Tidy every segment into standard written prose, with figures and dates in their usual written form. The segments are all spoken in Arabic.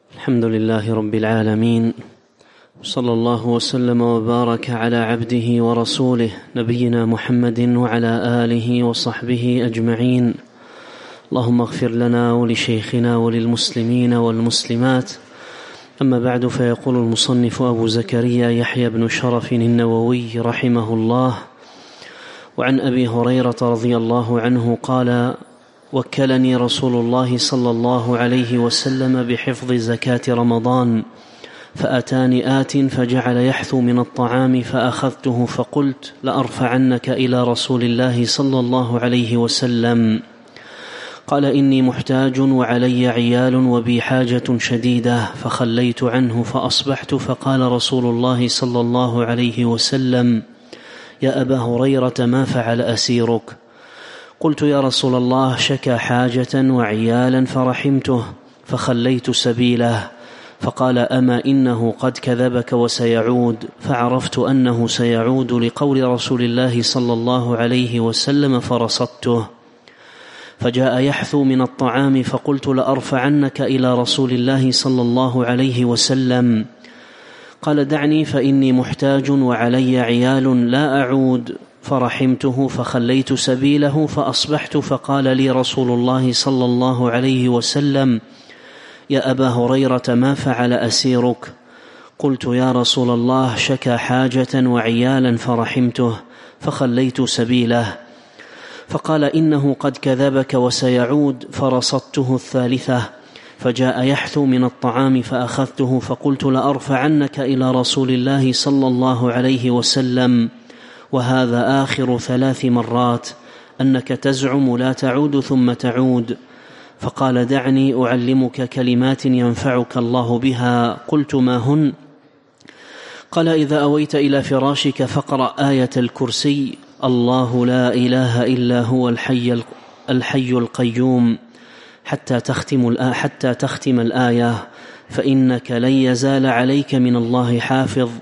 الحمد لله رب العالمين، صلى الله وسلم وبارك على عبده ورسوله نبينا محمد وعلى آله وصحبه أجمعين. اللهم اغفر لنا ولشيخنا وللمسلمين والمسلمات. أما بعد، فيقول المصنف أبو زكريا يحيى بن شرف النووي رحمه الله: وعن أبي هريرة رضي الله عنه قال: وكلني رسول الله صلى الله عليه وسلم بحفظ زكاة رمضان، فأتاني آت فجعل يحثو من الطعام فأخذته فقلت: لأرفعنك إلى رسول الله صلى الله عليه وسلم. قال: إني محتاج وعلي عيال وبي حاجة شديدة، فخليت عنه فأصبحت، فقال رسول الله صلى الله عليه وسلم: يا أبا هريرة، ما فعل أسيرك؟ قلت: يا رسول الله، شكى حاجة وعيالا فرحمته فخليت سبيله. فقال: أما إنه قد كذبك وسيعود. فعرفت أنه سيعود لقول رسول الله صلى الله عليه وسلم فرصدته. فجاء يحثو من الطعام، فقلت: لأرفعنك إلى رسول الله صلى الله عليه وسلم. قال: دعني فإني محتاج وعلي عيال لا أعود. فرحمته فخليت سبيله فأصبحت، فقال لي رسول الله صلى الله عليه وسلم: يا أبا هريرة، ما فعل أسيرك؟ قلت: يا رسول الله، شكى حاجة وعيالا فرحمته فخليت سبيله. فقال: إنه قد كذبك وسيعود. فرصدته الثالثة. فجاء يحثو من الطعام فأخذته، فقلت: لأرفعنك إلى رسول الله صلى الله عليه وسلم. وهذا آخر 3 مرات أنك تزعم لا تعود ثم تعود. فقال: دعني أعلمك كلمات ينفعك الله بها. قلت: ما هن؟ قال: إذا أويت إلى فراشك فاقرأ آية الكرسي: الله لا إله إلا هو الحي القيوم، حتى تختم الآية، فإنك لن يزال عليك من الله حافظ،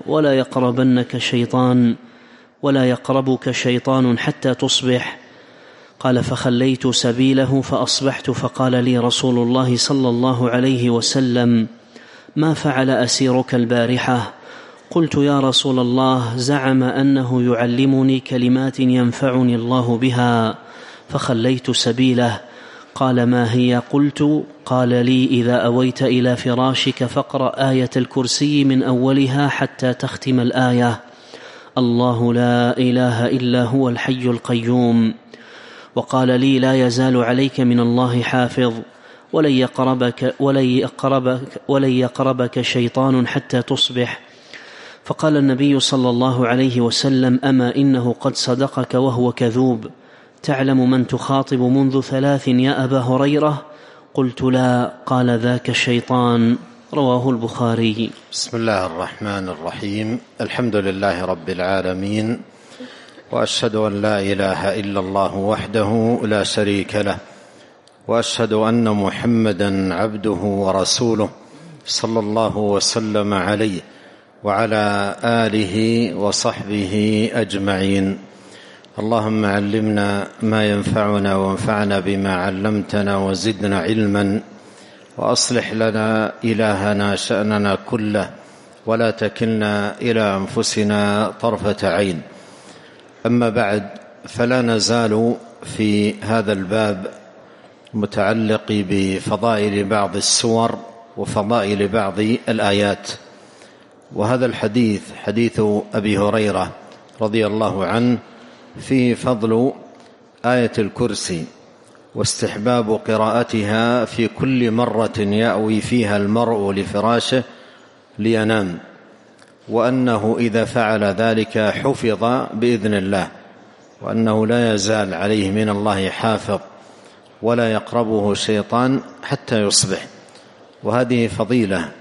ولا يقربك شيطان حتى تصبح. قال: فخليت سبيله فأصبحت، فقال لي رسول الله صلى الله عليه وسلم: ما فعل أسيرك البارحة؟ قلت: يا رسول الله، زعم أنه يعلمني كلمات ينفعني الله بها، فخليت سبيله. قال: ما هي؟ قلت: قال لي: إذا أويت إلى فراشك فاقرأ آية الكرسي من أولها حتى تختم الآية: الله لا إله إلا هو الحي القيوم. وقال لي: لا يزال عليك من الله حافظ، ولن يقربك شيطان حتى تصبح. فقال النبي صلى الله عليه وسلم: أما إنه قد صدقك وهو كذوب. تعلم من تخاطب منذ 3 يا أبا هريرة؟ قلت: لا. قال: ذاك الشيطان. رواه البخاري. بسم الله الرحمن الرحيم. الحمد لله رب العالمين، وأشهد أن لا إله إلا الله وحده لا شريك له، وأشهد أن محمدا عبده ورسوله صلى الله وسلم عليه وعلى آله وصحبه أجمعين. اللهم علمنا ما ينفعنا، وانفعنا بما علمتنا، وزدنا علما، وأصلح لنا إلهنا شأننا كله، ولا تكلنا إلى أنفسنا طرفة عين. أما بعد، فلا نزال في هذا الباب متعلق بفضائل بعض السور وفضائل بعض الآيات. وهذا الحديث حديث أبي هريرة رضي الله عنه فيه فضل آية الكرسي، واستحباب قراءتها في كل مرة يأوي فيها المرء لفراشه لينام، وأنه إذا فعل ذلك حفظ بإذن الله، وأنه لا يزال عليه من الله حافظ، ولا يقربه شيطان حتى يصبح. وهذه فضيلة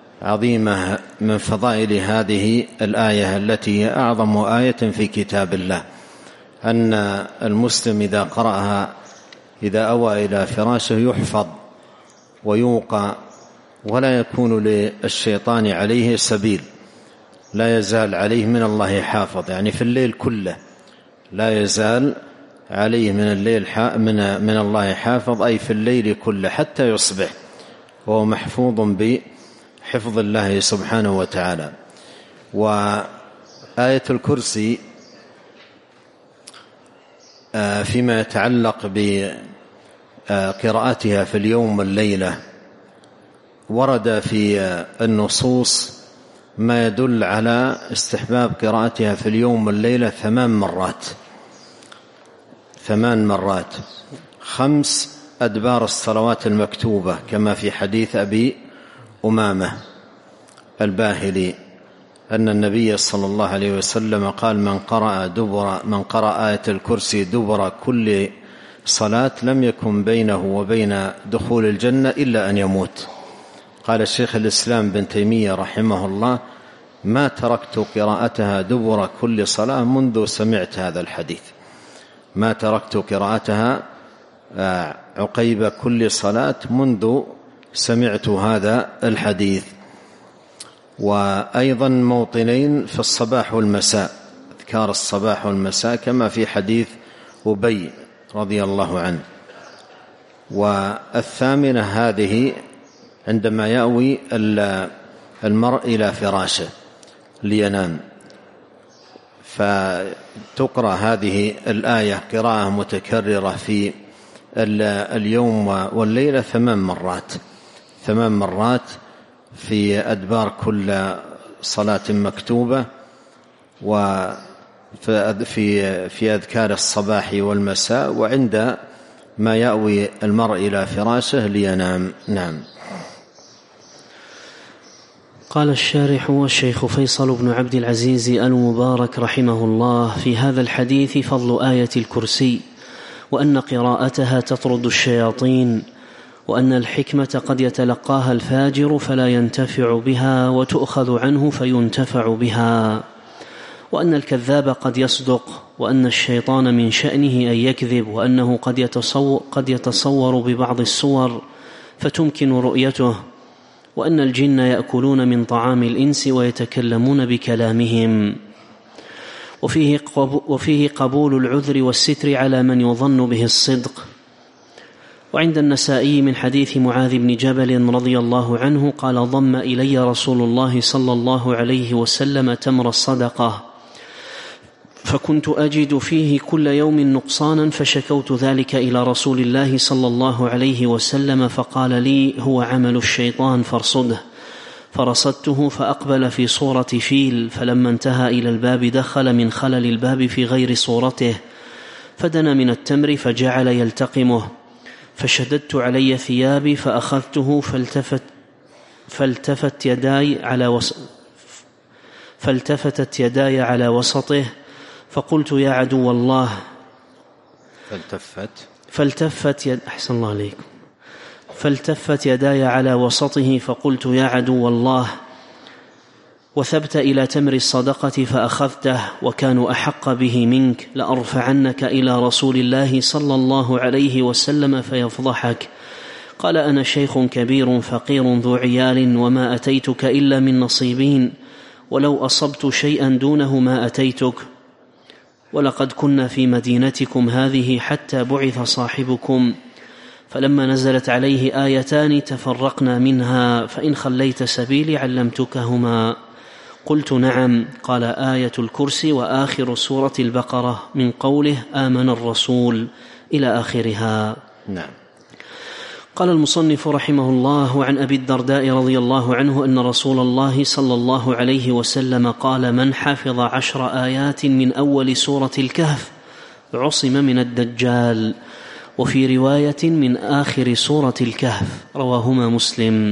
عظيمة من فضائل هذه الآية التي هي أعظم آية في كتاب الله، أن المسلم إذا قرأها إذا أوى إلى فراشه يحفظ ويوقى، ولا يكون للشيطان عليه سبيل، لا يزال عليه من الله حافظ، يعني في الليل كله لا يزال عليه من الله حافظ، أي في الليل كله حتى يصبح، وهو محفوظ حفظ الله سبحانه وتعالى. وآية الكرسي فيما يتعلق بقراءتها في اليوم والليلة ورد في النصوص ما يدل على استحباب قراءتها في اليوم والليلة 8 مرات 5 أدبار الصلوات المكتوبة، كما في حديث أبي أمامة الباهلي أن النبي صلى الله عليه وسلم قال: من قرأ آية الكرسي دبر كل صلاة لم يكن بينه وبين دخول الجنة إلا أن يموت. قال الشيخ الإسلام بن تيمية رحمه الله: ما تركت قراءتها دبر كل صلاة منذ سمعت هذا الحديث، ما تركت قراءتها عقيب كل صلاة منذ سمعت هذا الحديث. وأيضا موطنين في الصباح والمساء، أذكار الصباح والمساء، كما في حديث أبي رضي الله عنه. والثامنة هذه عندما يأوي المرء إلى فراشه لينام، فتقرأ هذه الآية قراءة متكررة في اليوم والليلة 8 مرات في أدبار كل صلاة مكتوبة، وفي أذكار الصباح والمساء، وعند ما يأوي المرء إلى فراشه لينام. نعم. قال الشارح والشيخ فيصل بن عبد العزيز المبارك رحمه الله: في هذا الحديث فضل آية الكرسي، وأن قراءتها تطرد الشياطين، وأن الحكمة قد يتلقاها الفاجر فلا ينتفع بها وتؤخذ عنه فينتفع بها، وأن الكذاب قد يصدق، وأن الشيطان من شأنه أن يكذب، وأنه قد يتصور ببعض الصور فتمكن رؤيته، وأن الجن يأكلون من طعام الإنس ويتكلمون بكلامهم، وفيه قبول العذر والستر على من يظن به الصدق. وعند النسائي من حديث معاذ بن جبل رضي الله عنه قال: ضم إلي رسول الله صلى الله عليه وسلم تمر الصدقة، فكنت أجد فيه كل يوم نقصانا، فشكوت ذلك إلى رسول الله صلى الله عليه وسلم، فقال لي: هو عمل الشيطان فارصده. فرصدته فأقبل في صورة فيل، فلما انتهى إلى الباب دخل من خلل الباب في غير صورته، فدنا من التمر فجعل يلتقمه، فشددت علي ثيابي فأخذته، فالتفتت يداي على وسطه، فقلت: يا عدو الله. أحسن الله عليكم. فالتفت يداي على وسطه، فقلت: يا عدو الله. وثبت إلى تمر الصدقة فأخذته، وكانوا أحق به منك، لأرفعنك إلى رسول الله صلى الله عليه وسلم فيفضحك. قال: أنا شيخ كبير فقير ذو عيال، وما أتيتك إلا من نصيبين، ولو أصبت شيئا دونه ما أتيتك، ولقد كنا في مدينتكم هذه حتى بعث صاحبكم، فلما نزلت عليه آيتان تفرقنا منها، فإن خليت سبيلي علمتكهما. قلت: نعم. قال: آية الكرسي وآخر سورة البقرة من قوله آمن الرسول إلى آخرها. نعم. قال المصنف رحمه الله: عن أبي الدرداء رضي الله عنه أن رسول الله صلى الله عليه وسلم قال: من حفظ 10 آيات من أول سورة الكهف عصم من الدجال. وفي رواية من آخر سورة الكهف، رواهما مسلم.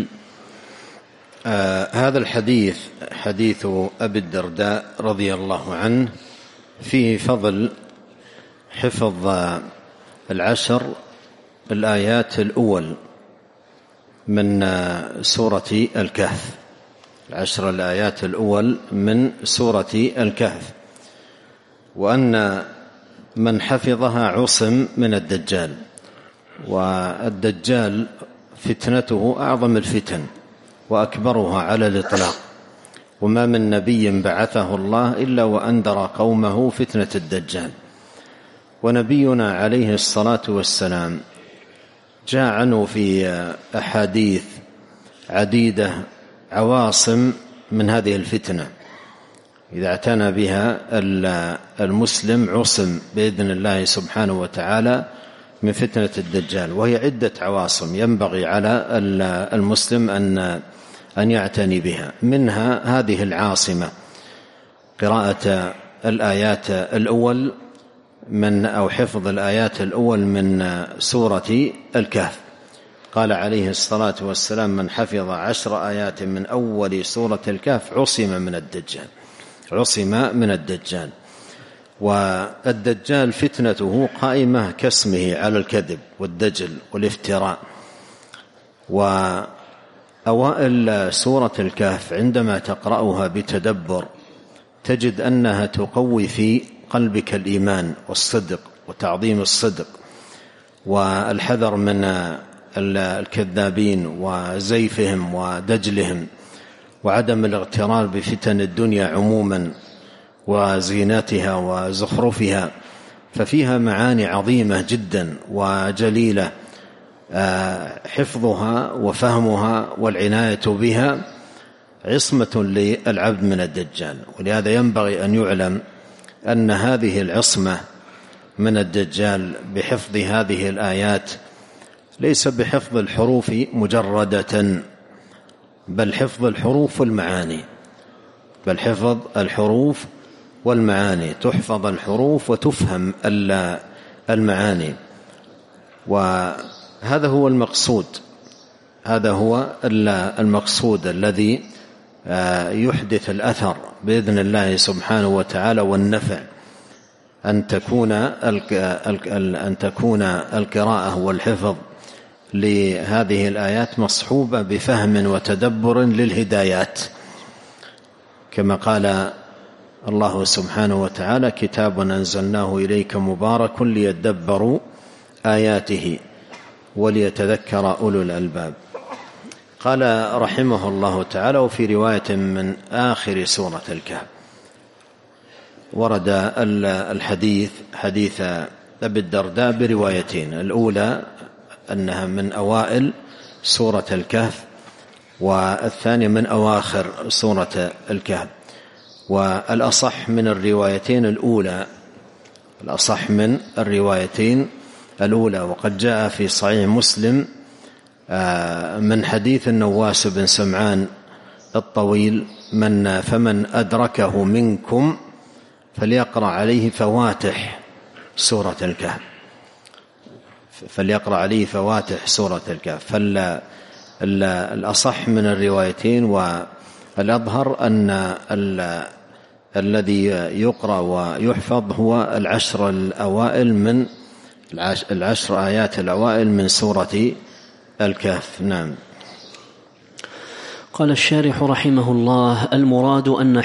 هذا الحديث حديث أبي الدرداء رضي الله عنه فيه فضل حفظ 10 الآيات الأول من سورة الكهف، 10 الآيات الأول من سورة الكهف، وأن من حفظها عصم من الدجال. والدجال فتنته أعظم الفتن وأكبرها على الإطلاق، وما من نبي بعثه الله إلا وأنذر قومه فتنة الدجال. ونبينا عليه الصلاة والسلام جاء عنه في أحاديث عديدة عواصم من هذه الفتنة، إذا اعتنى بها المسلم عصم بإذن الله سبحانه وتعالى من فتنة الدجال، وهي عدة عواصم ينبغي على المسلم أن يعتني بها. منها هذه العاصمة قراءة الآيات الأول أو حفظ الآيات الأول من سورة الكهف. قال عليه الصلاة والسلام: من حفظ 10 آيات من أول سورة الكهف عصم من الدجال. والدجال فتنته قائمة كاسمه على الكذب والدجل والافتراء. وأوائل سورة الكهف عندما تقرأها بتدبر تجد أنها تقوي في قلبك الإيمان والصدق وتعظيم الصدق والحذر من الكذابين وزيفهم ودجلهم، وعدم الاغترار بفتن الدنيا عموما وزينتها وزخرفها. ففيها معاني عظيمة جدا وجليلة، حفظها وفهمها والعناية بها عصمة للعبد من الدجال. ولهذا ينبغي أن يعلم أن هذه العصمة من الدجال بحفظ هذه الآيات ليس بحفظ الحروف مجردة، بل حفظ الحروف والمعاني، تحفظ الحروف وتفهم المعاني. وهذا هو المقصود الذي يحدث الأثر بإذن الله سبحانه وتعالى والنفع، أن تكون القراءة والحفظ لهذه الآيات مصحوبة بفهم وتدبر للهدايات، كما قال الله سبحانه وتعالى: كتاب أنزلناه إليك مبارك ليدبروا آياته وليتذكر أولو الألباب. قال رحمه الله تعالى: وفي رواية من آخر سورة الكهف ورد الحديث حديث أبي الدرداء بروايتين: الأولى أنها من أوائل سورة الكهف، والثانية من أواخر سورة الكهف. والأصح من الروايتين الأولى، وقد جاء في صحيح مسلم من حديث النواس بن سمعان الطويل: فمن أدركه منكم فليقرأ عليه فواتح سورة الكهف. فالأصح من الروايتين والأظهر أن الذي يقرأ ويحفظ هو 10 آيات الأوائل من سورة الكهف. نعم. قال الشارح رحمه الله: المراد أن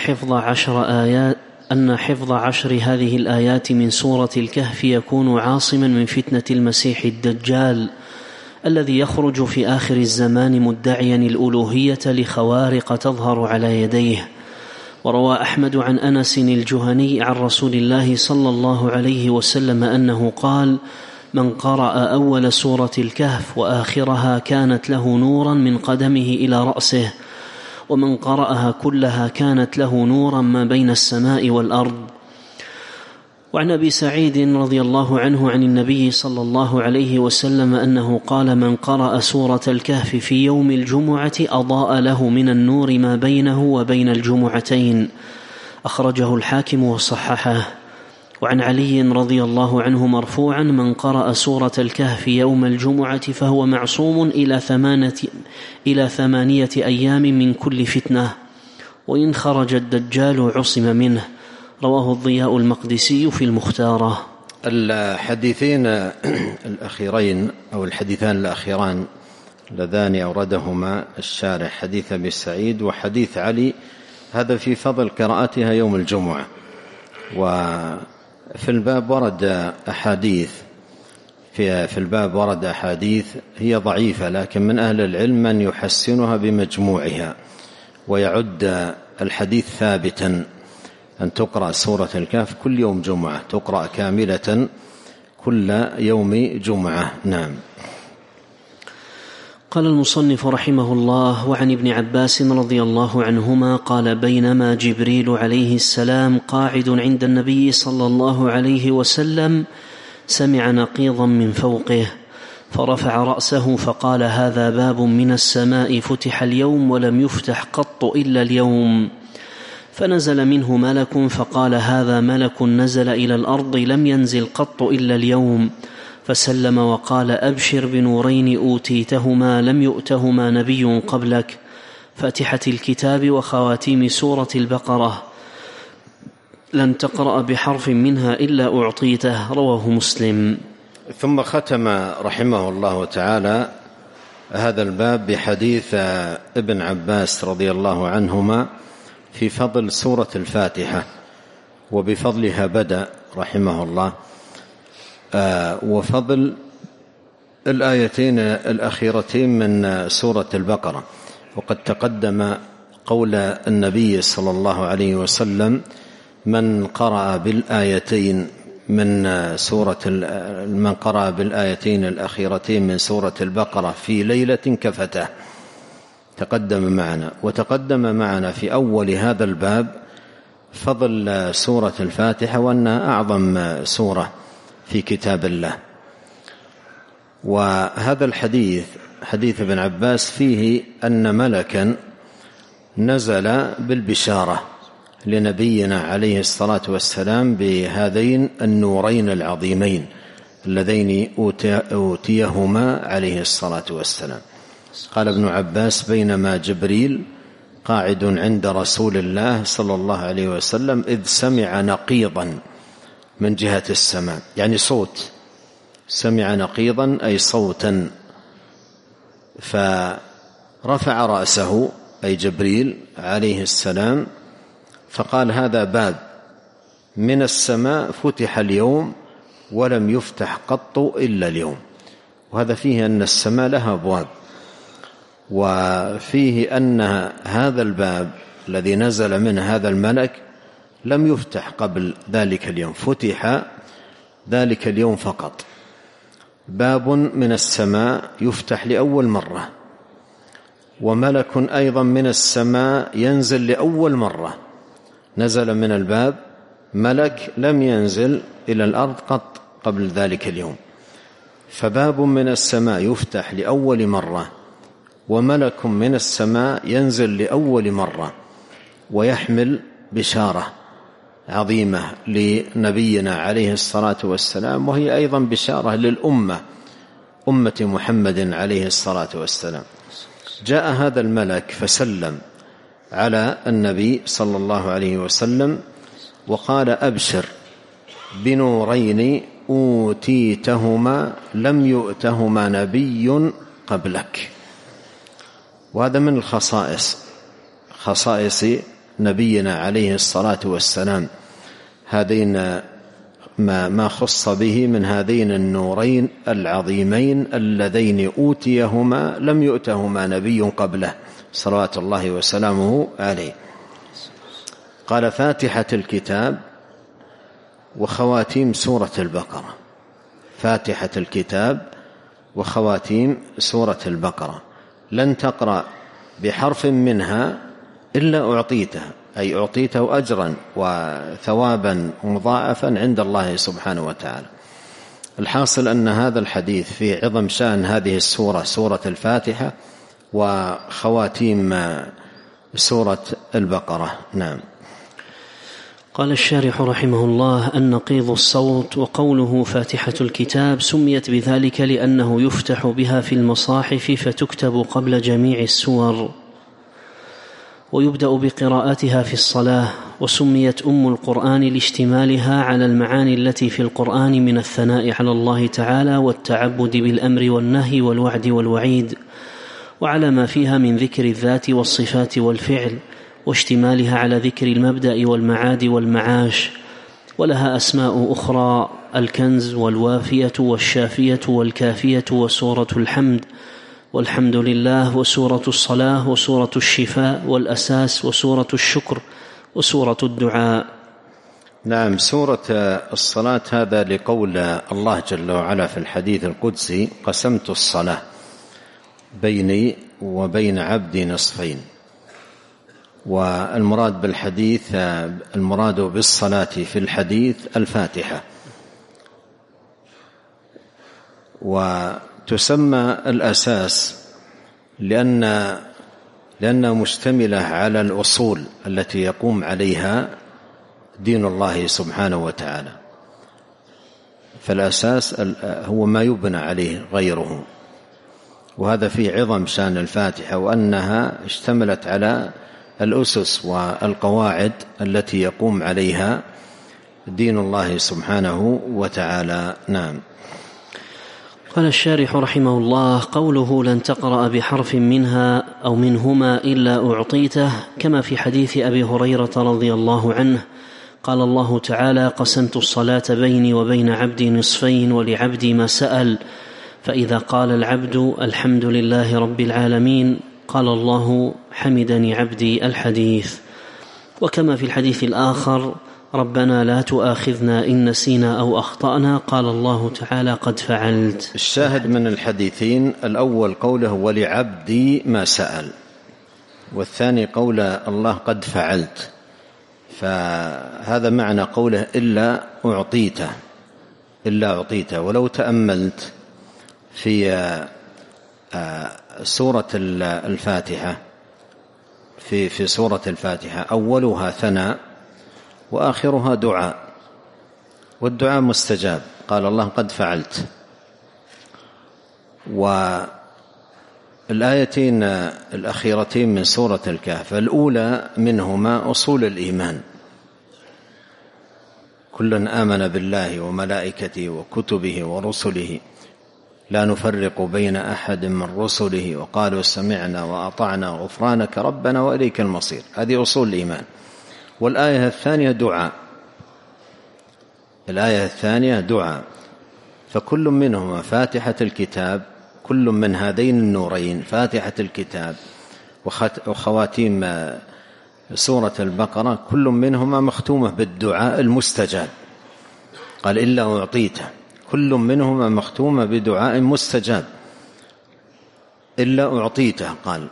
حفظ 10 هذه الآيات من سورة الكهف يكون عاصما من فتنة المسيح الدجال الذي يخرج في آخر الزمان مدعيا الألوهية لخوارق تظهر على يديه. وروى أحمد عن أنس الجهني عن رسول الله صلى الله عليه وسلم أنه قال: من قرأ أول سورة الكهف وآخرها كانت له نورا من قدمه إلى رأسه، ومن قرأها كلها كانت له نورا ما بين السماء والأرض. وعن أبي سعيد رضي الله عنه عن النبي صلى الله عليه وسلم أنه قال: من قرأ سورة الكهف في يوم الجمعة أضاء له من النور ما بينه وبين الجمعتين. أخرجه الحاكم وصححه. وعن علي رضي الله عنه مرفوعا: من قرأ سورة الكهف يوم الجمعة فهو معصوم إلى 8 أيام من كل فتنة، وإن خرج الدجال عصم منه. رواه الضياء المقدسي في المختارة. الحديثان الأخيران اللذان أوردهما الشارح، حديث أبي سعيد وحديث علي، هذا في فضل قراءتها يوم الجمعة. وفي الباب ورد أحاديث هي ضعيفة، لكن من أهل العلم من يحسنها بمجموعها، ويعد الحديث ثابتا أن تقرأ سورة الكهف كل يوم جمعة، تقرأ كاملة كل يوم جمعة. نعم. قال المصنف رحمه الله: وعن ابن عباس رضي الله عنهما قال: بينما جبريل عليه السلام قاعد عند النبي صلى الله عليه وسلم سمع نقيضا من فوقه فرفع رأسه فقال: هذا باب من السماء فتح اليوم ولم يفتح قط إلا اليوم. فنزل منه ملك فقال: هذا ملك نزل إلى الأرض لم ينزل قط إلا اليوم. فسلم وقال: أبشر بنورين أوتيتهما لم يؤتهما نبي قبلك، فاتحة الكتاب وخواتيم سورة البقرة، لن تقرأ بحرف منها إلا أعطيته. رواه مسلم. ثم ختم رحمه الله تعالى هذا الباب بحديث ابن عباس رضي الله عنهما في فضل سورة الفاتحة، وبفضلها بدأ رحمه الله، وفضل الآيتين الأخيرتين من سورة البقرة. وقد تقدم قول النبي صلى الله عليه وسلم: من قرأ بالآيتين الأخيرتين من سورة البقرة في ليلة كفته. تقدم معنا، وتقدم معنا في أول هذا الباب فضل سورة الفاتحة وأنها أعظم سورة في كتاب الله. وهذا الحديث حديث ابن عباس فيه أن ملكا نزل بالبشارة لنبينا عليه الصلاة والسلام بهذين النورين العظيمين اللذين أوتيهما عليه الصلاة والسلام. قال ابن عباس: بينما جبريل قاعد عند رسول الله صلى الله عليه وسلم إذ سمع نقيضا من جهة السماء، يعني صوت، سمع نقيضا أي صوتا، فرفع رأسه أي جبريل عليه السلام فقال: هذا باب من السماء فتح اليوم ولم يفتح قط إلا اليوم. وهذا فيه أن السماء لها أبواب، وفيه أن هذا الباب الذي نزل منه هذا الملك لم يفتح قبل ذلك اليوم، فتح ذلك اليوم فقط. باب من السماء يفتح لأول مرة، وملك أيضا من السماء ينزل لأول مرة، نزل من الباب ملك لم ينزل إلى الأرض قط قبل ذلك اليوم. فباب من السماء يفتح لأول مرة، وملك من السماء ينزل لأول مرة، ويحمل بشارة عظيمة لنبينا عليه الصلاة والسلام، وهي أيضا بشارة للأمة، أمة محمد عليه الصلاة والسلام. جاء هذا الملك فسلم على النبي صلى الله عليه وسلم وقال: أبشر بنورين أوتيتهما لم يؤتهما نبي قبلك. وهذا من خصائص نبينا عليه الصلاة والسلام، هذين ما خص به من هذين النورين العظيمين اللذين أوتيهما لم يؤتهما نبي قبله صلوات الله وسلامه عليه. قال: فاتحة الكتاب وخواتيم سورة البقرة. فاتحة الكتاب وخواتيم سورة البقرة، لن تقرأ بحرف منها إلا أعطيته، أي أعطيته أجرا وثوابا مضاعفا عند الله سبحانه وتعالى. الحاصل أن هذا الحديث في عظم شأن هذه السورة، سورة الفاتحة وخواتيم سورة البقرة. نعم. قال الشارح رحمه الله: النقيض الصوت، وقوله فاتحة الكتاب سميت بذلك لأنه يفتح بها في المصاحف فتكتب قبل جميع السور، ويبدأ بقراءتها في الصلاة. وسميت أم القرآن لاشتمالها على المعاني التي في القرآن من الثناء على الله تعالى والتعبد بالأمر والنهي والوعد والوعيد، وعلى ما فيها من ذكر الذات والصفات والفعل، واشتمالها على ذكر المبدأ والمعاد والمعاش. ولها أسماء أخرى: الكنز والوافية والشافية والكافية وسورة الحمد والحمد لله وسورة الصلاة وسورة الشفاء والأساس وسورة الشكر وسورة الدعاء. نعم. سورة الصلاة هذا لقول الله جل وعلا في الحديث القدسي: قسمت الصلاة بيني وبين عبدي نصفين. والمراد بالحديث، المراد بالصلاة في الحديث الفاتحة. وتسمى الأساس لأنها مشتملة على الأصول التي يقوم عليها دين الله سبحانه وتعالى. فالأساس هو ما يبنى عليه غيره، وهذا في عظم شأن الفاتحة، وأنها اشتملت على الأسس والقواعد التي يقوم عليها دين الله سبحانه وتعالى. نعم. قال الشارح رحمه الله: قوله لن تقرأ بحرف منها أو منهما إلا أعطيته، كما في حديث أبي هريرة رضي الله عنه قال الله تعالى: قسمت الصلاة بيني وبين عبدي نصفين ولعبدي ما سأل، فإذا قال العبد الحمد لله رب العالمين قال الله حمدني عبدي الحديث. وكما في الحديث الآخر: ربنا لا تؤاخذنا إن نسينا أو أخطأنا قال الله تعالى قد فعلت. الشاهد من الحديثين: الأول قوله ولعبدي ما سأل، والثاني قول الله قد فعلت. فهذا معنى قوله إلا أعطيته. ولو تأملت في سورة الفاتحة، في سورة الفاتحة أولها ثناء وآخرها دعاء، والدعاء مستجاب، قال الله قد فعلت. والآيتين الأخيرتين من سورة الكهف، الأولى منهما أصول الإيمان: كل آمن بالله وملائكته وكتبه ورسله لا نفرق بين أحد من رسله وقالوا سمعنا وأطعنا غفرانك ربنا وإليك المصير. هذه أصول الإيمان. والآية الثانية دعاء. فكل منهما فاتحة الكتاب، كل من هذين النورين فاتحة الكتاب وخواتيم سورة البقرة، كل منهما مختومة بالدعاء المستجاب. قال إلا أعطيته، كل منهما مختومة بدعاء مستجاب. إلا أعطيته قال.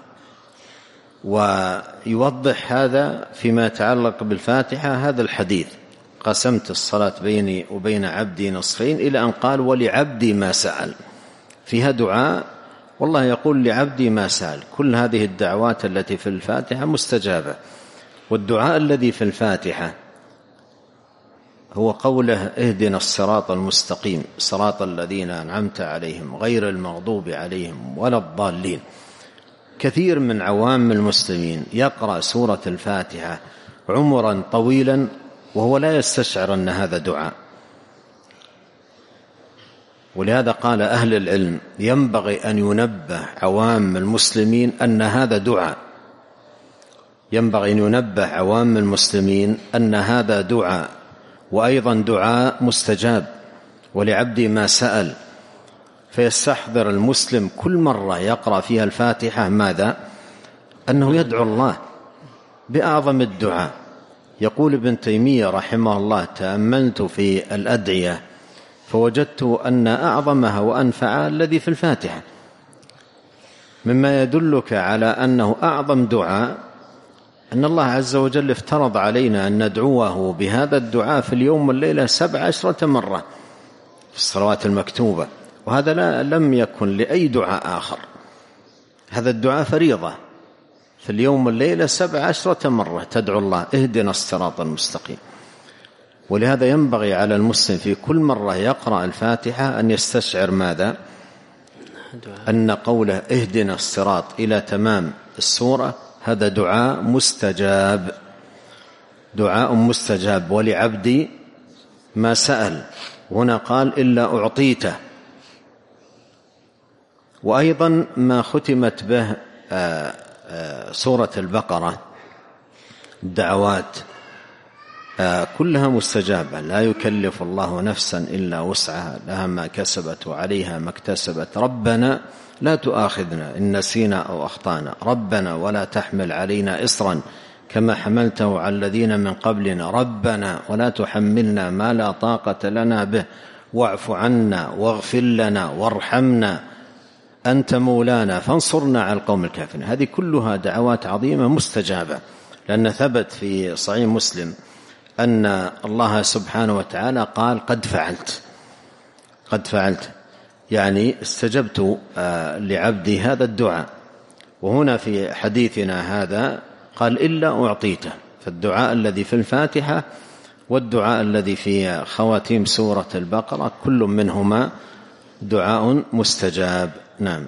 ويوضح هذا فيما يتعلق بالفاتحة هذا الحديث: قسمت الصلاة بيني وبين عبدي نصفين، إلى أن قال ولعبدي ما سأل. فيها دعاء، والله يقول لعبدي ما سأل. كل هذه الدعوات التي في الفاتحة مستجابة. والدعاء الذي في الفاتحة هو قوله اهدنا الصراط المستقيم صراط الذين أنعمت عليهم غير المغضوب عليهم ولا الضالين. كثير من عوام المسلمين يقرأ سورة الفاتحة عمرا طويلا وهو لا يستشعر أن هذا دعاء. ولهذا قال أهل العلم: ينبغي أن ينبه عوام المسلمين أن هذا دعاء، ينبغي أن ينبه عوام المسلمين أن هذا دعاء، وأيضا دعاء مستجاب، ولعبدي ما سأل. فيستحضر المسلم كل مرة يقرأ فيها الفاتحة ماذا؟ أنه يدعو الله بأعظم الدعاء. يقول ابن تيمية رحمه الله: تأملت في الأدعية فوجدت أن أعظمها وأنفعها الذي في الفاتحة، مما يدلك على أنه أعظم دعاء أن الله عز وجل افترض علينا أن ندعوه بهذا الدعاء في اليوم والليلة 17 مرة في الصلوات المكتوبة، وهذا لم يكن لأي دعاء آخر. هذا الدعاء فريضة في اليوم والليلة 17 مرة تدعو الله اهدنا الصراط المستقيم. ولهذا ينبغي على المسلم في كل مرة يقرأ الفاتحة أن يستشعر ماذا؟ أن قوله اهدنا الصراط إلى تمام السورة هذا دعاء مستجاب، دعاء مستجاب. ولعبدي ما سأل، هنا قال إلا أعطيته. وأيضا ما ختمت به سورة البقرة الدعوات كلها مستجابة: لا يكلف الله نفسا إلا وسعها لها ما كسبت وعليها ما اكتسبت، ربنا لا تؤاخذنا إن نسينا أو أخطأنا، ربنا ولا تحمل علينا إصرا كما حملته على الذين من قبلنا، ربنا ولا تحملنا ما لا طاقة لنا به واعف عنا واغفر لنا وارحمنا أنت مولانا فانصرنا على القوم الكافرين. هذه كلها دعوات عظيمة مستجابة، لأن ثبت في صحيح مسلم أن الله سبحانه وتعالى قال قد فعلت، يعني استجبت لعبدي هذا الدعاء. وهنا في حديثنا هذا قال إلا أعطيته، فالدعاء الذي في الفاتحة والدعاء الذي في خواتيم سورة البقرة كل منهما دعاء مستجاب. نعم.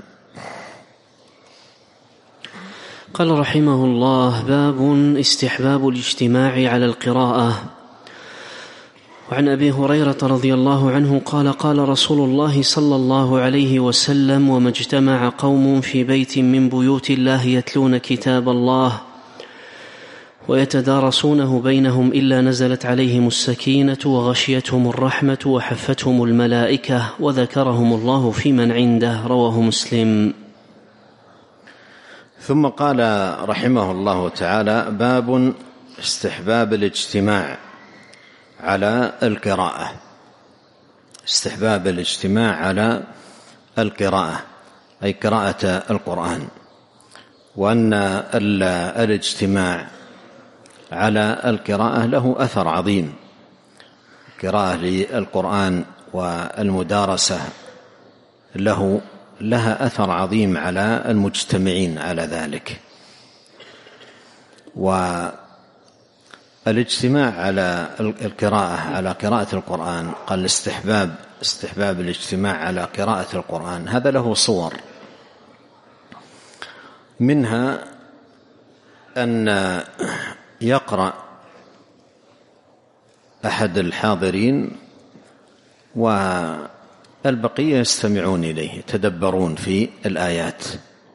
قال رحمه الله: باب استحباب الاجتماع على القراءة. وعن أبي هريرة رضي الله عنه قال: قال رسول الله صلى الله عليه وسلم: وما اجتمع قوم في بيت من بيوت الله يتلون كتاب الله ويتدارسونه بينهم إلا نزلت عليهم السكينة وغشيتهم الرحمة وحفتهم الملائكة وذكرهم الله في من عنده. رواه مسلم. ثم قال رحمه الله تعالى: باب استحباب الاجتماع على القراءة. استحباب الاجتماع على القراءة أي قراءة القرآن، وأن الاجتماع على القراءة له أثر عظيم. قراءة للقرآن والمدارسة لها أثر عظيم على المجتمعين على ذلك. والاجتماع على القراءة على قراءة القرآن، قال استحباب الاجتماع على قراءة القرآن، هذا له صور، منها أن يقرأ أحد الحاضرين والبقية يستمعون إليه يتدبرون في الآيات.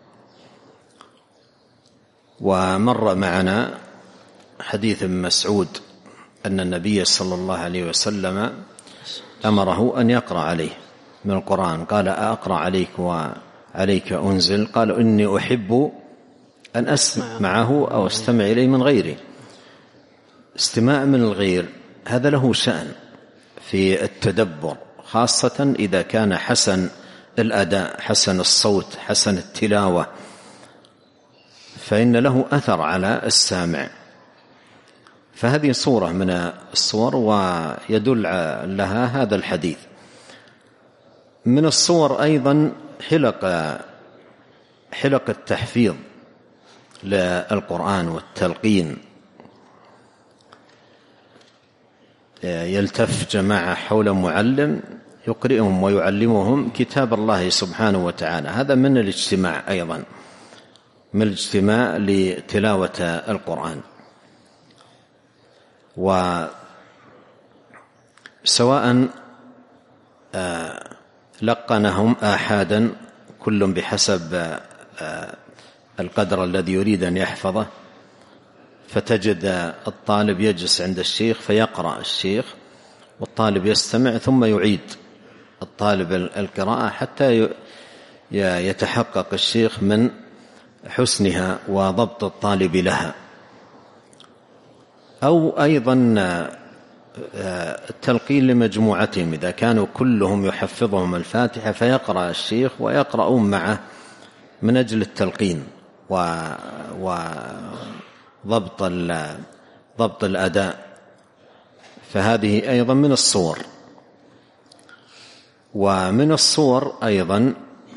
ومر معنا حديث ابن مسعود أن النبي صلى الله عليه وسلم أمره أن يقرأ عليه من القرآن، قال: أقرأ عليك وعليك أنزل؟ قال: إني أحب أن أسمع معه أو أستمع إليه من غيره. استماع من الغير هذا له شأن في التدبر، خاصة إذا كان حسن الأداء، حسن الصوت، حسن التلاوة، فإن له أثر على السامع. فهذه صورة من الصور ويدل لها هذا الحديث. من الصور أيضا حلق التحفيظ للقرآن والتلقين، يلتف جماعة حول معلم يقرئهم ويعلمهم كتاب الله سبحانه وتعالى، هذا من الاجتماع أيضا، من الاجتماع لتلاوة القرآن. وسواء لقنهم آحادا كل بحسب القدر الذي يريد أن يحفظه، فتجد الطالب يجلس عند الشيخ فيقرأ الشيخ والطالب يستمع، ثم يعيد الطالب القراءة حتى يتحقق الشيخ من حسنها وضبط الطالب لها. أو أيضا التلقين لمجموعتهم، إذا كانوا كلهم يحفظهم الفاتحة فيقرأ الشيخ ويقرؤون معه من أجل التلقين وضبط الأداء، فهذه أيضا من الصور. ومن الصور أيضا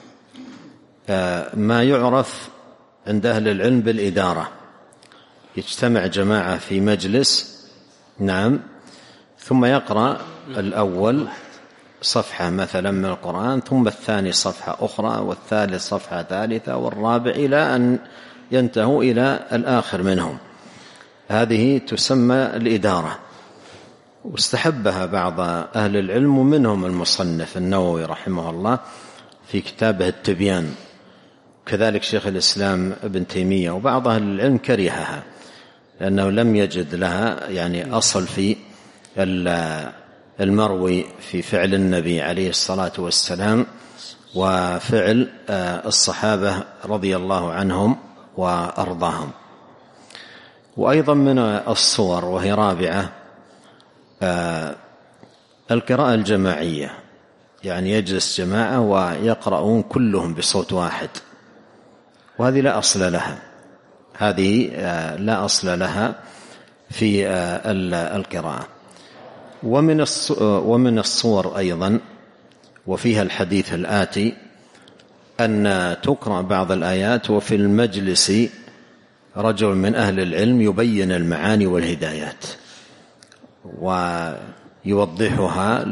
ما يعرف عند أهل العلم بالإدارة، يجتمع جماعة في مجلس، نعم، ثم يقرأ الأول صفحة مثلا من القرآن، ثم الثاني صفحة أخرى، والثالث صفحة ثالثة، والرابع، إلى أن ينتهوا إلى الآخر منهم. هذه تسمى الإدارة، واستحبها بعض أهل العلم، ومنهم المصنف النووي رحمه الله في كتابه التبيان، كذلك شيخ الإسلام ابن تيمية، وبعض أهل العلم كرهها لأنه لم يجد لها يعني أصل في المروي في فعل النبي عليه الصلاة والسلام وفعل الصحابة رضي الله عنهم وأرضاهم. وأيضا من الصور، وهي رابعة، القراءة الجماعية، يعني يجلس جماعة ويقرؤون كلهم بصوت واحد، وهذه لا أصل لها، هذه لا أصل لها في القراءة. ومن الصور أيضا وفيها الحديث الآتي أن تقرأ بعض الآيات وفي المجلس رجل من أهل العلم يبين المعاني والهدايات ويوضحها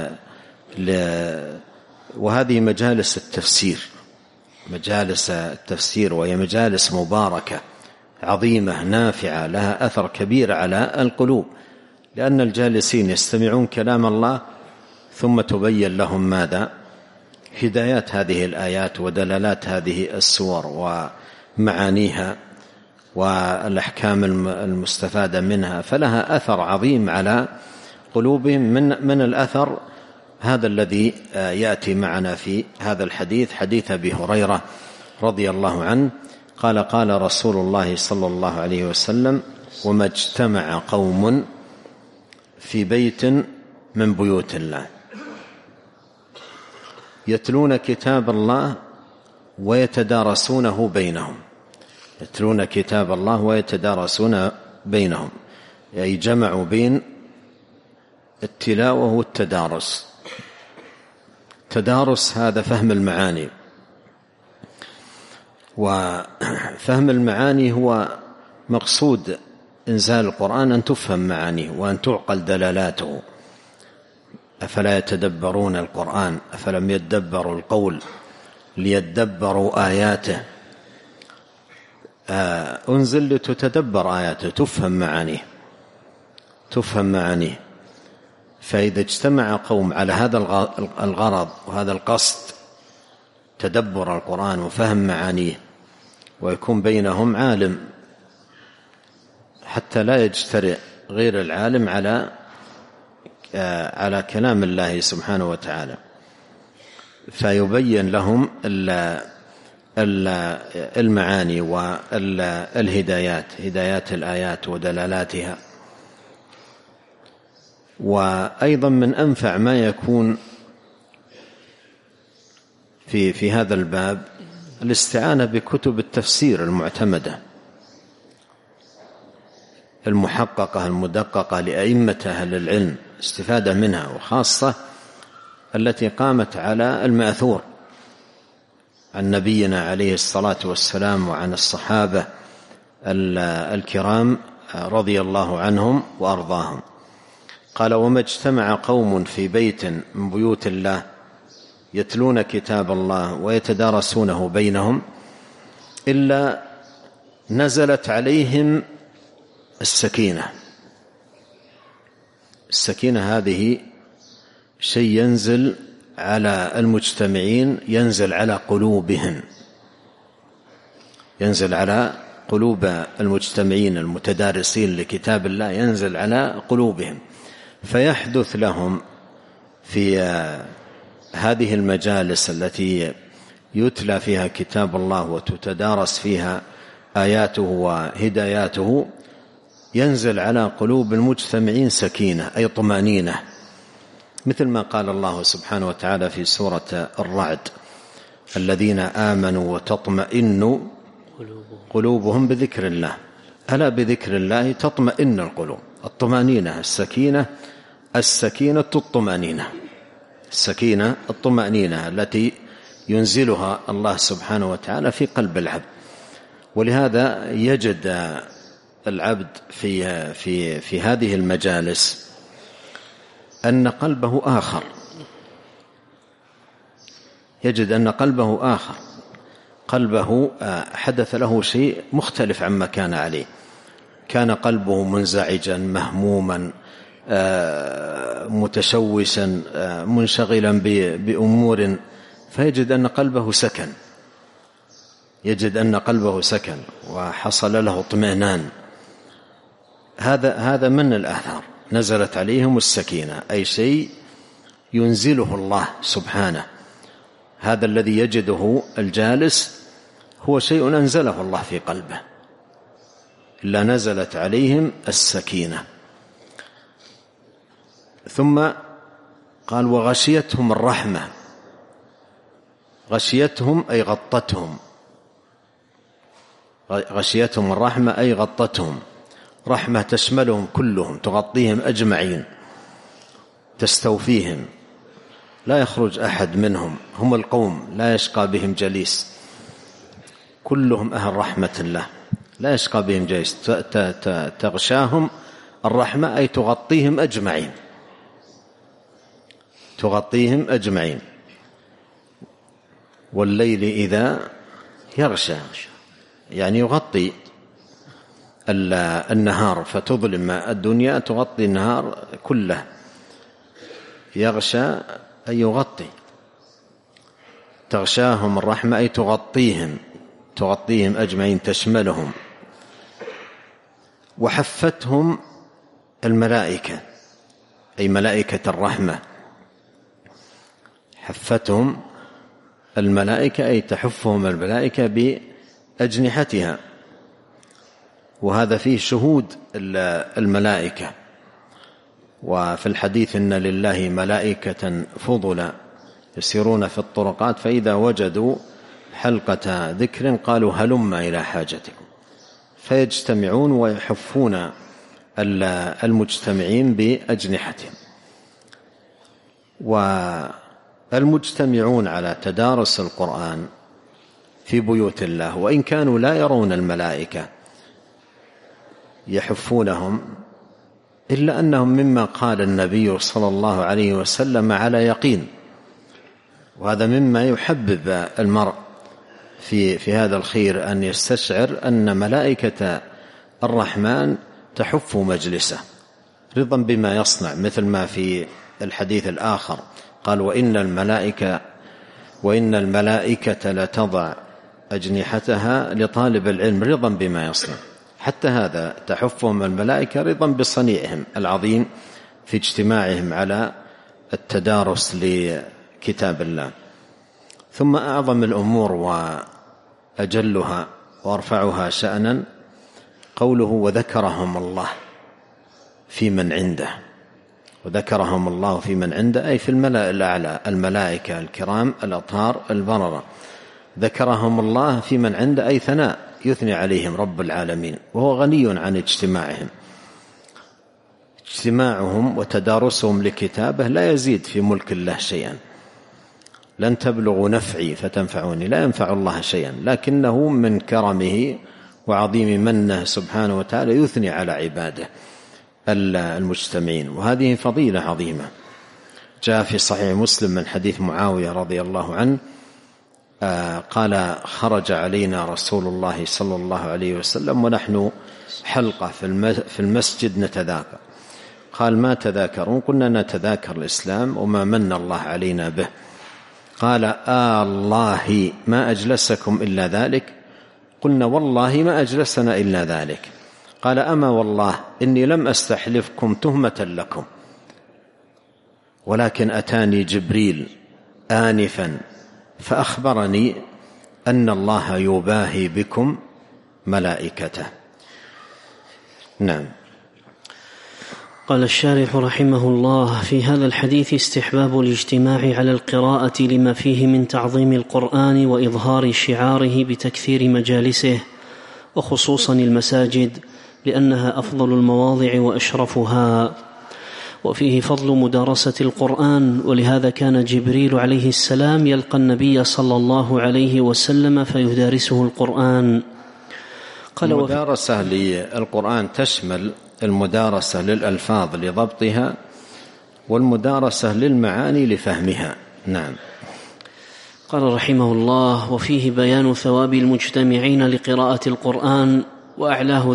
وهذه مجالس التفسير، مجالس التفسير، وهي مجالس مباركة عظيمة نافعة لها أثر كبير على القلوب، لأن الجالسين يستمعون كلام الله ثم تبين لهم ماذا؟ هدايات هذه الآيات ودلالات هذه السور ومعانيها والأحكام المستفادة منها، فلها أثر عظيم على قلوبهم. من الأثر هذا الذي يأتي معنا في هذا الحديث، حديث أبي هريرة رضي الله عنه قال: قال رسول الله صلى الله عليه وسلم: وما اجتمع قوم في بيت من بيوت الله يتلون كتاب الله ويتدارسونه بينهم، يتلون كتاب الله ويتدارسون بينهم، يعني جمعوا بين التلاوة والتدارس. تدارس هذا فهم المعاني، وفهم المعاني هو مقصود إنزال القرآن، أن تفهم معانيه وأن تعقل دلالاته. أفلا يتدبرون القرآن أفلم يدبروا القول ليدبروا آياته. أنزل لتتدبر آياته، تفهم معانيه، تفهم معانيه. فإذا اجتمع قوم على هذا الغرض وهذا القصد، تدبر القرآن وفهم معانيه، ويكون بينهم عالم حتى لا يجترئ غير العالم على كلام الله سبحانه وتعالى، فيبين لهم المعاني والهدايات، هدايات الآيات ودلالاتها. وأيضا من أنفع ما يكون في هذا الباب الاستعانة بكتب التفسير المعتمدة المحققة المدققة لأئمة أهل العلم، استفادة منها، وخاصة التي قامت على المأثور عن نبينا عليه الصلاة والسلام وعن الصحابة الكرام رضي الله عنهم وأرضاهم. قال: وما اجتمع قوم في بيت من بيوت الله يتلون كتاب الله ويتدارسونه بينهم إلا نزلت عليهم السكينة. السكينة هذه شيء ينزل على المجتمعين، ينزل على قلوبهم، ينزل على قلوب المجتمعين المتدارسين لكتاب الله، ينزل على قلوبهم، فيحدث لهم في هذه المجالس التي يتلى فيها كتاب الله وتتدارس فيها آياته وهداياته، ينزل على قلوب المجتمعين سكينة، أي طمأنينة، مثل ما قال الله سبحانه وتعالى في سورة الرعد: الذين آمنوا وتطمئن قلوبهم بذكر الله. ألا بذكر الله تطمئن القلوب. الطمأنينة السكينة الطمأنينة، السكينة الطمأنينة التي ينزلها الله سبحانه وتعالى في قلب العبد. ولهذا يجد العبد في هذه المجالس أن قلبه آخر، يجد أن قلبه آخر، قلبه حدث له شيء مختلف عما كان عليه. كان قلبه منزعجا مهموما متشوشا منشغلا بأمور، فيجد أن قلبه سكن، يجد أن قلبه سكن وحصل له اطمئنان. هذا من الآثار، نزلت عليهم السكينة، أي شيء ينزله الله سبحانه. هذا الذي يجده الجالس هو شيء أنزله الله في قلبه، إلا نزلت عليهم السكينة. ثم قال وغشيتهم الرحمة. غشيتهم أي غطتهم، غشيتهم الرحمة أي غطتهم. رحمة تشملهم كلهم، تغطيهم أجمعين، تستوفيهم، لا يخرج أحد منهم، هم القوم لا يشقى بهم جليس، كلهم أهل رحمة الله لا يشقى بهم جليس. تغشاهم الرحمة أي تغطيهم أجمعين، تغطيهم أجمعين. والليل إذا يغشى يعني يغطي النهار، فتظلم الدنيا تغطي النهار كله. يغشى أي يغطي. تغشاهم الرحمة أي تغطيهم، تغطيهم أجمعين، تشملهم. وحفتهم الملائكة أي ملائكة الرحمة. حفتهم الملائكة أي تحفهم الملائكة بأجنحتها، وهذا فيه شهود الملائكة. وفي الحديث إن لله ملائكة فضلا يسيرون في الطرقات فإذا وجدوا حلقة ذكر قالوا هلم إلى حاجتكم، فيجتمعون ويحفون المجتمعين بأجنحتهم. والمجتمعون على تدارس القرآن في بيوت الله وإن كانوا لا يرون الملائكة يحفونهم، إلا أنهم مما قال النبي صلى الله عليه وسلم على يقين، وهذا مما يحبب المرء في هذا الخير، أن يستشعر أن ملائكة الرحمن تحف مجلسه رضا بما يصنع، مثل ما في الحديث الآخر قال وإن الملائكة لتضع أجنحتها لطالب العلم رضا بما يصنع. حتى هذا تحفهم الملائكة رضا بصنيعهم العظيم في اجتماعهم على التدارس لكتاب الله. ثم أعظم الأمور وأجلها وأرفعها شأنا قوله وذكرهم الله في من عنده. وذكرهم الله في من عنده أي في الملأ الأعلى، الملائكة الكرام الأطهار البررة. ذكرهم الله في من عنده أي ثناء، يثني عليهم رب العالمين، وهو غني عن اجتماعهم. اجتماعهم وتدارسهم لكتابه لا يزيد في ملك الله شيئا. لن تبلغوا نفعي فتنفعوني، لا ينفع الله شيئا، لكنه من كرمه وعظيم منه سبحانه وتعالى يثني على عباده المجتمعين، وهذه فضيلة عظيمة. جاء في صحيح مسلم من حديث معاوية رضي الله عنه قال خرج علينا رسول الله صلى الله عليه وسلم ونحن حلقة في المسجد نتذاكر. قال ما تذاكرون؟ قلنا نتذاكر الإسلام وما من الله علينا به. قال الله ما أجلسكم إلا ذلك؟ قلنا والله ما أجلسنا إلا ذلك. قال أما والله إني لم أستحلفكم تهمة لكم، ولكن أتاني جبريل آنفا فأخبرني أن الله يباهي بكم ملائكته. نعم. قال الشارح رحمه الله في هذا الحديث استحباب الاجتماع على القراءة لما فيه من تعظيم القرآن وإظهار شعاره بتكثير مجالسه، وخصوصا المساجد لأنها أفضل المواضع وأشرفها، وفيه فضل مدارسة القرآن، ولهذا كان جبريل عليه السلام يلقى النبي صلى الله عليه وسلم فيدارسه القرآن. قال المدارسة للقرآن تشمل المدارسة للألفاظ لضبطها والمدارسة للمعاني لفهمها. نعم. قال رحمه الله وفيه بيان ثواب المجتمعين لقراءة القرآن وأعلاه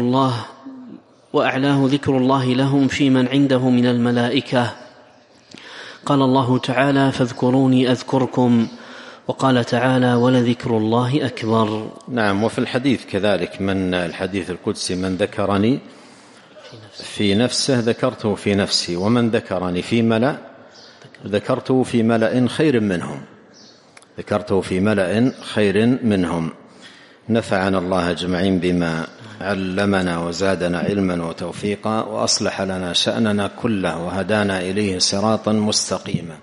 ذكر الله لهم في من عنده من الملائكة. قال الله تعالى فاذكروني أذكركم، وقال تعالى ولذكر الله أكبر. نعم. وفي الحديث كذلك من الحديث القدسي من ذكرني في نفسه ذكرته في نفسي، ومن ذكرني في ملأ ذكرته في ملأ خير منهم، ذكرته في ملأ خير منهم. نفعنا الله أجمعين بما علمنا وزادنا علما وتوفيقا، وأصلح لنا شأننا كله وهدانا إليه صراطا مستقيما.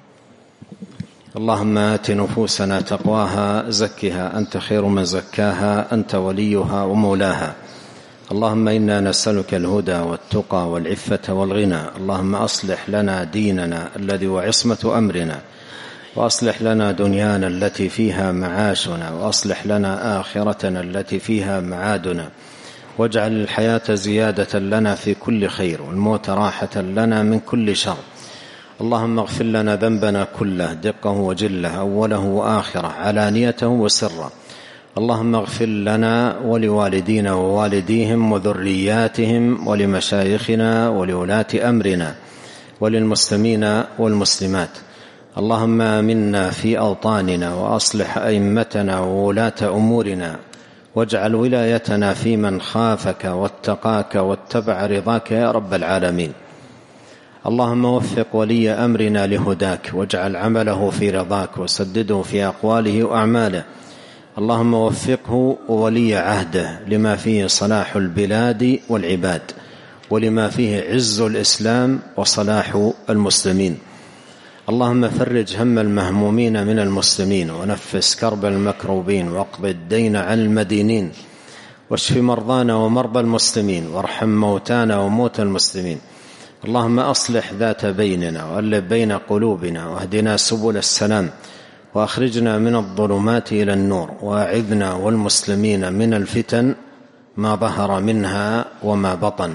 اللهم آت نفوسنا تقواها، زكها أنت خير من زكاها، أنت وليها ومولاها. اللهم إنا نسألك الهدى والتقى والعفة والغنى. اللهم أصلح لنا ديننا الذي هو عصمة أمرنا، وأصلح لنا دنيانا التي فيها معاشنا، وأصلح لنا آخرتنا التي فيها معادنا، واجعل الحياة زيادة لنا في كل خير، والموت راحة لنا من كل شر. اللهم اغفر لنا ذنبنا كله، دقه وجله، أوله وآخره، علانيته وسره. اللهم اغفر لنا ولوالدينا ووالديهم وذرياتهم ولمشايخنا ولولاة أمرنا وللمسلمين والمسلمات. اللهم آمنا في أوطاننا، وأصلح أئمتنا وولاة أمورنا، واجعل ولايتنا في من خافك واتقاك واتبع رضاك يا رب العالمين. اللهم وفق ولي أمرنا لهداك، واجعل عمله في رضاك، وسدده في أقواله وأعماله. اللهم وفقه وولي عهده لما فيه صلاح البلاد والعباد، ولما فيه عز الإسلام وصلاح المسلمين. اللهم فرج هم المهمومين من المسلمين، ونفس كرب المكروبين، واقض الدين عن المدينين، واشف مرضانا ومرضى المسلمين، وارحم موتانا وموتى المسلمين. اللهم أصلح ذات بيننا، وألف بين قلوبنا، واهدنا سبل السلام، وأخرجنا من الظلمات إلى النور، وأعذنا والمسلمين من الفتن ما ظهر منها وما بطن.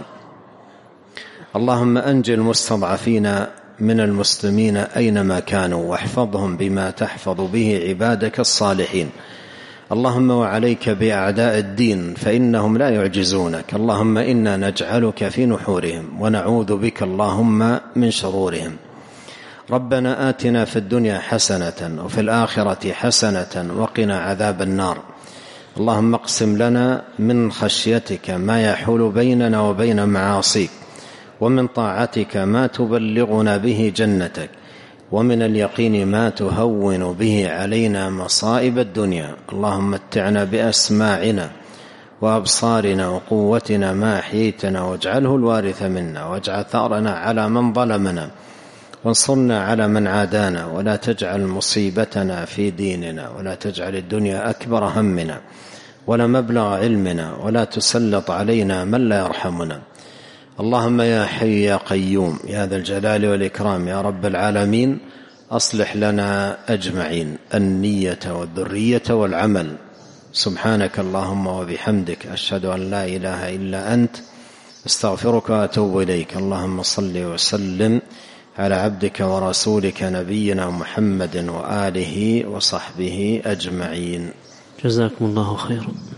اللهم أنجِ المستضعفين من المسلمين أينما كانوا، واحفظهم بما تحفظ به عبادك الصالحين. اللهم وعليك بأعداء الدين، فإنهم لا يعجزونك. اللهم إنا نجعلك في نحورهم، ونعوذ بك اللهم من شرورهم. ربنا آتنا في الدنيا حسنة، وفي الآخرة حسنة، وقنا عذاب النار. اللهم اقسم لنا من خشيتك ما يحول بيننا وبين معاصيك، ومن طاعتك ما تبلغنا به جنتك، ومن اليقين ما تهون به علينا مصائب الدنيا. اللهم متعنا بأسماعنا وأبصارنا وقوتنا ما أحييتنا، واجعله الوارث منا، واجعل ثأرنا على من ظلمنا، وانصرنا على من عادانا، ولا تجعل مصيبتنا في ديننا، ولا تجعل الدنيا أكبر همنا ولا مبلغ علمنا، ولا تسلط علينا من لا يرحمنا. اللهم يا حي يا قيوم يا ذا الجلال والإكرام يا رب العالمين، أصلح لنا أجمعين النية والذرية والعمل. سبحانك اللهم وبحمدك، أشهد أن لا إله إلا أنت، استغفرك وأتوب إليك. اللهم صل وسلم على عبدك ورسولك نبينا محمد وآله وصحبه أجمعين. جزاكم الله خيرا.